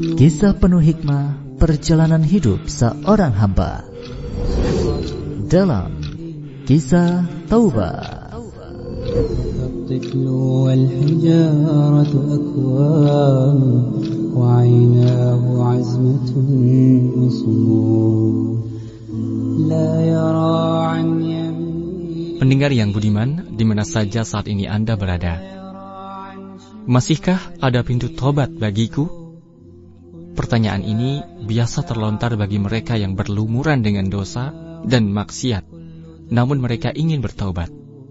Kisah penuh hikmah perjalanan hidup seorang hamba dalam Kisah Taubah. Pendengar yang budiman, di mana saja saat ini Anda berada, masihkah ada pintu tobat bagiku? Pertanyaan ini biasa terlontar bagi mereka yang berlumuran dengan dosa dan maksiat, namun mereka ingin bertaubat.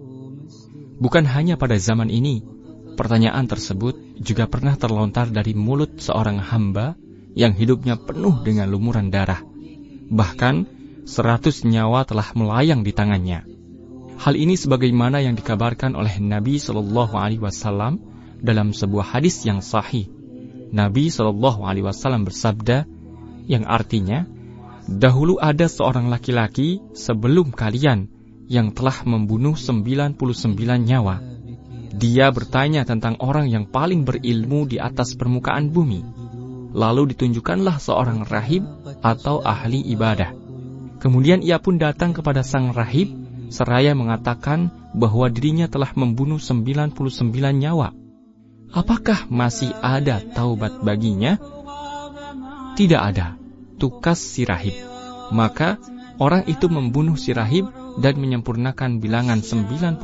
Bukan hanya pada zaman ini, pertanyaan tersebut juga pernah terlontar dari mulut seorang hamba yang hidupnya penuh dengan lumuran darah. Bahkan 100 nyawa telah melayang di tangannya. Hal ini sebagaimana yang dikabarkan oleh Nabi SAW dalam sebuah hadis yang sahih. Nabi SAW bersabda, yang artinya, dahulu ada seorang laki-laki sebelum kalian yang telah membunuh 99 nyawa. Dia bertanya tentang orang yang paling berilmu di atas permukaan bumi. Lalu ditunjukkanlah seorang rahib atau ahli ibadah. Kemudian ia pun datang kepada sang rahib, seraya mengatakan bahwa dirinya telah membunuh 99 nyawa. Apakah masih ada taubat baginya? Tidak ada, tukas si rahib. Maka orang itu membunuh si rahib dan menyempurnakan bilangan 99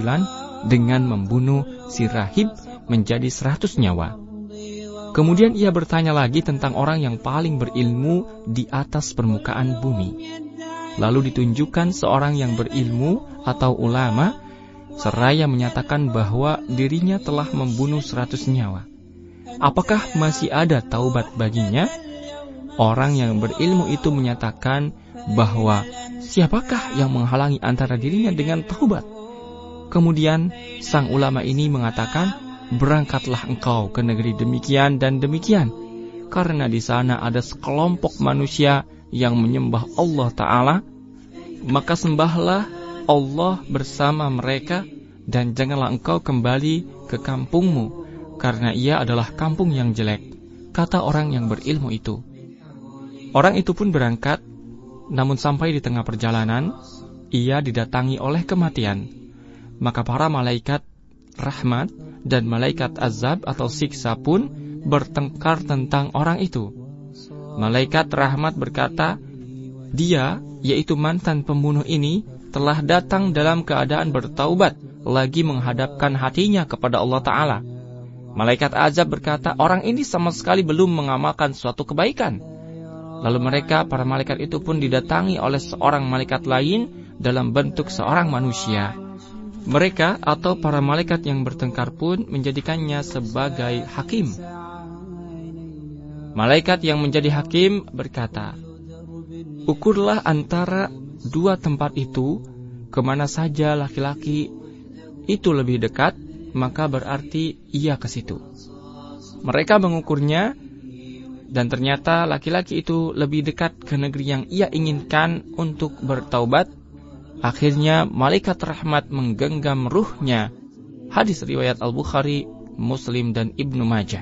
dengan membunuh si rahib menjadi 100 nyawa. Kemudian ia bertanya lagi tentang orang yang paling berilmu di atas permukaan bumi. Lalu ditunjukkan seorang yang berilmu atau ulama, seraya menyatakan bahwa dirinya telah membunuh 100 nyawa. Apakah masih ada taubat baginya? Orang yang berilmu itu menyatakan bahwa siapakah yang menghalangi antara dirinya dengan taubat? Kemudian sang ulama ini mengatakan, berangkatlah engkau ke negeri demikian dan demikian, karena di sana ada sekelompok manusia yang menyembah Allah Ta'ala, maka sembahlah Allah bersama mereka, dan janganlah engkau kembali ke kampungmu, karena ia adalah kampung yang jelek, kata orang yang berilmu itu. Orang itu pun berangkat, namun sampai di tengah perjalanan, ia didatangi oleh kematian. Maka para malaikat rahmat dan malaikat azab atau siksa pun bertengkar tentang orang itu. Malaikat rahmat berkata, dia, yaitu mantan pembunuh ini, telah datang dalam keadaan bertaubat, lagi menghadapkan hatinya kepada Allah Ta'ala. Malaikat azab berkata, orang ini sama sekali belum mengamalkan suatu kebaikan. Lalu mereka, para malaikat itu pun didatangi oleh seorang malaikat lain dalam bentuk seorang manusia. Mereka atau para malaikat yang bertengkar pun menjadikannya sebagai hakim. Malaikat yang menjadi hakim berkata, ukurlah antara dua tempat itu, kemana saja laki-laki itu lebih dekat, maka berarti ia ke situ. Mereka mengukurnya, dan ternyata laki-laki itu lebih dekat ke negeri yang ia inginkan untuk bertaubat. Akhirnya malaikat rahmat menggenggam ruhnya. Hadis riwayat Al-Bukhari, Muslim, dan Ibnu Majah.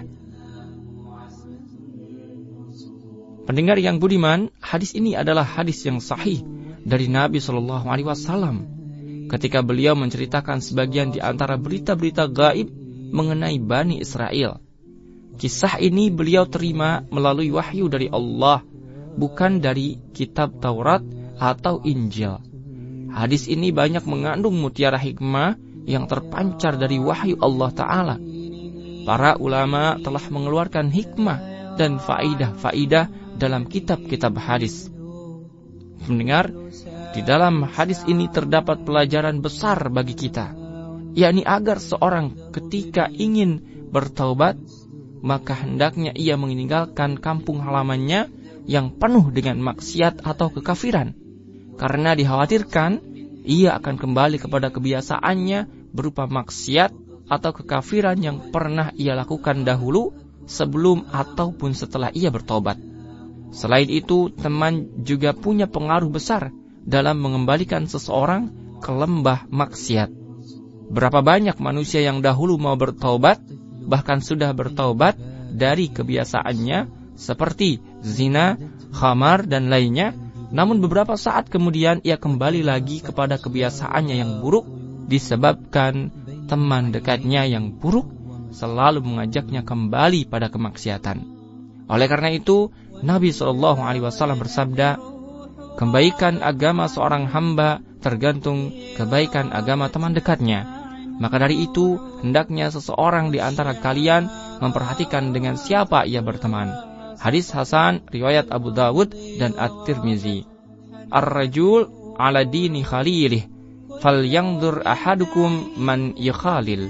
Pendengar yang budiman, hadis ini adalah hadis yang sahih dari Nabi SAW ketika beliau menceritakan sebagian di antara berita-berita gaib mengenai Bani Israel. Kisah ini beliau terima melalui wahyu dari Allah, bukan dari kitab Taurat atau Injil. Hadis ini banyak mengandung mutiara hikmah yang terpancar dari wahyu Allah Ta'ala. Para ulama telah mengeluarkan hikmah dan faidah-faidah dalam kitab-kitab hadis. Mendengar, di dalam hadis ini terdapat pelajaran besar bagi kita, yakni agar seorang ketika ingin bertaubat, maka hendaknya ia meninggalkan kampung halamannya yang penuh dengan maksiat atau kekafiran, karena dikhawatirkan ia akan kembali kepada kebiasaannya berupa maksiat atau kekafiran yang pernah ia lakukan dahulu sebelum ataupun setelah ia bertobat. Selain itu, teman juga punya pengaruh besar dalam mengembalikan seseorang ke lembah maksiat. Berapa banyak manusia yang dahulu mau bertaubat, bahkan sudah bertaubat dari kebiasaannya seperti zina, khamar, dan lainnya. Namun beberapa saat kemudian ia kembali lagi kepada kebiasaannya yang buruk disebabkan teman dekatnya yang buruk selalu mengajaknya kembali pada kemaksiatan. Oleh karena itu, Nabi SAW bersabda, kebaikan agama seorang hamba tergantung kebaikan agama teman dekatnya. Maka dari itu, hendaknya seseorang di antara kalian memperhatikan dengan siapa ia berteman. Hadis Hasan, riwayat Abu Dawud dan At-Tirmizi. Ar-rajul ala dini khalilih, falyanzur ahadukum man yukhalil.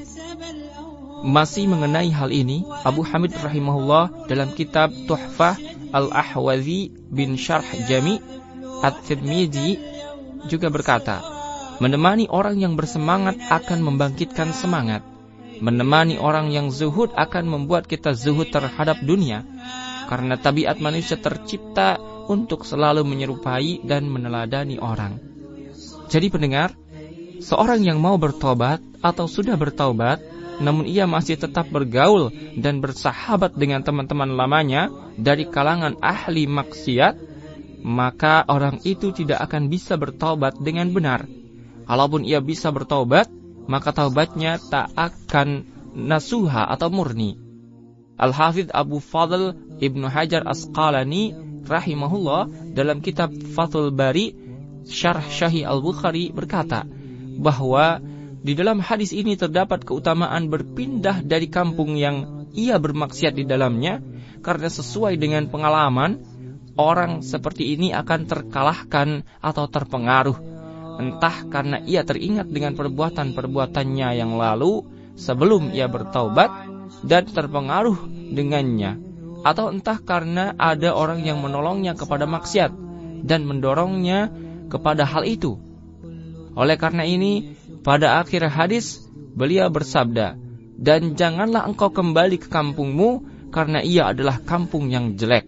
Masih mengenai hal ini, Abu Hamid rahimahullah dalam kitab Tuhfah Al-Ahwazi bin Syarh Jami' At-Tirmizi juga berkata, menemani orang yang bersemangat akan membangkitkan semangat. Menemani orang yang zuhud akan membuat kita zuhud terhadap dunia. Karena tabiat manusia tercipta untuk selalu menyerupai dan meneladani orang. Jadi pendengar, seorang yang mau bertobat atau sudah bertaubat, namun ia masih tetap bergaul dan bersahabat dengan teman-teman lamanya dari kalangan ahli maksiat, maka orang itu tidak akan bisa bertaubat dengan benar. Kalaupun ia bisa bertaubat, maka taubatnya tak akan nasuha atau murni. Al-Hafidh Abu Fadl Ibnu Hajar Asqalani rahimahullah dalam kitab Fathul Bari Syarh Sahih Al-Bukhari berkata bahwa di dalam hadis ini terdapat keutamaan berpindah dari kampung yang ia bermaksiat di dalamnya, karena sesuai dengan pengalaman, orang seperti ini akan terkalahkan atau terpengaruh. Entah karena ia teringat dengan perbuatan-perbuatannya yang lalu sebelum ia bertaubat dan terpengaruh dengannya, atau entah karena ada orang yang menolongnya kepada maksiat dan mendorongnya kepada hal itu. Oleh karena ini, pada akhir hadis beliau bersabda, dan janganlah engkau kembali ke kampungmu karena ia adalah kampung yang jelek.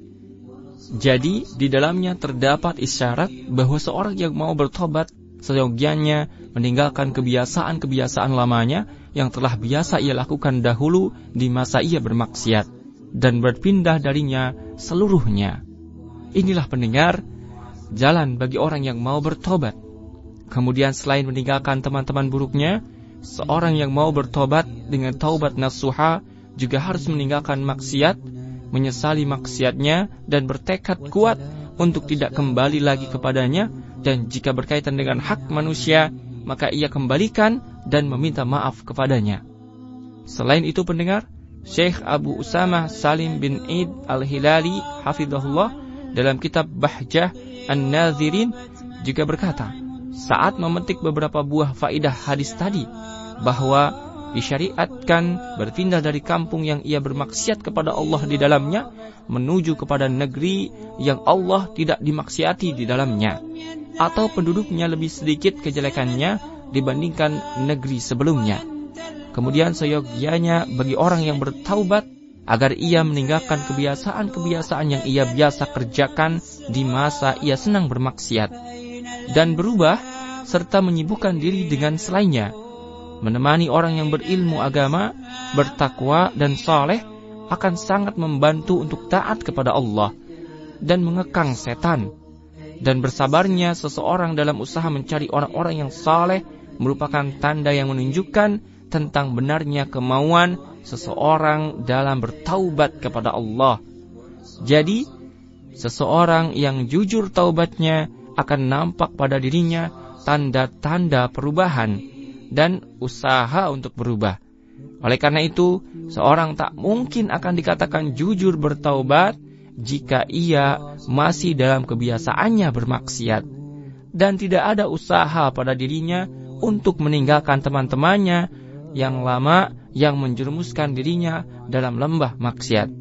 Jadi di dalamnya terdapat isyarat bahwa seorang yang mau bertobat seyogianya meninggalkan kebiasaan-kebiasaan lamanya yang telah biasa ia lakukan dahulu di masa ia bermaksiat dan berpindah darinya seluruhnya. Inilah pendengar, jalan bagi orang yang mau bertobat. Kemudian selain meninggalkan teman-teman buruknya, seorang yang mau bertobat dengan taubat nasuha juga harus meninggalkan maksiat, menyesali maksiatnya dan bertekad kuat untuk tidak kembali lagi kepadanya, dan jika berkaitan dengan hak manusia, maka ia kembalikan dan meminta maaf kepadanya. Selain itu pendengar, Syekh Abu Usamah Salim bin Eid Al-Hilali hafidhahullah dalam kitab Bahjah An-Nazirin juga berkata, saat memetik beberapa buah faidah hadis tadi, bahwa disyariatkan berpindah dari kampung yang ia bermaksiat kepada Allah di dalamnya menuju kepada negeri yang Allah tidak dimaksiati di dalamnya, atau penduduknya lebih sedikit kejelekannya dibandingkan negeri sebelumnya. Kemudian seyogianya bagi orang yang bertaubat agar ia meninggalkan kebiasaan-kebiasaan yang ia biasa kerjakan di masa ia senang bermaksiat, dan berubah serta menyibukkan diri dengan selainnya. Menemani orang yang berilmu agama, bertakwa dan saleh akan sangat membantu untuk taat kepada Allah dan mengekang setan. Dan bersabarnya seseorang dalam usaha mencari orang-orang yang saleh merupakan tanda yang menunjukkan tentang benarnya kemauan seseorang dalam bertaubat kepada Allah. Jadi, seseorang yang jujur taubatnya akan nampak pada dirinya tanda-tanda perubahan dan usaha untuk berubah. Oleh karena itu, seorang tak mungkin akan dikatakan jujur bertaubat jika ia masih dalam kebiasaannya bermaksiat dan tidak ada usaha pada dirinya untuk meninggalkan teman-temannya yang lama yang menjerumuskan dirinya dalam lembah maksiat.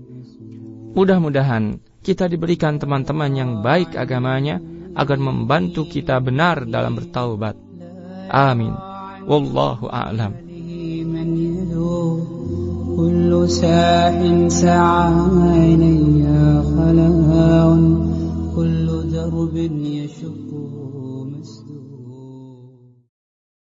Mudah-mudahan kita diberikan teman-teman yang baik agamanya agar membantu kita benar dalam bertaubat. Amin. Wallahu a'lam. كل ساح سعى إلي خلاء كل درب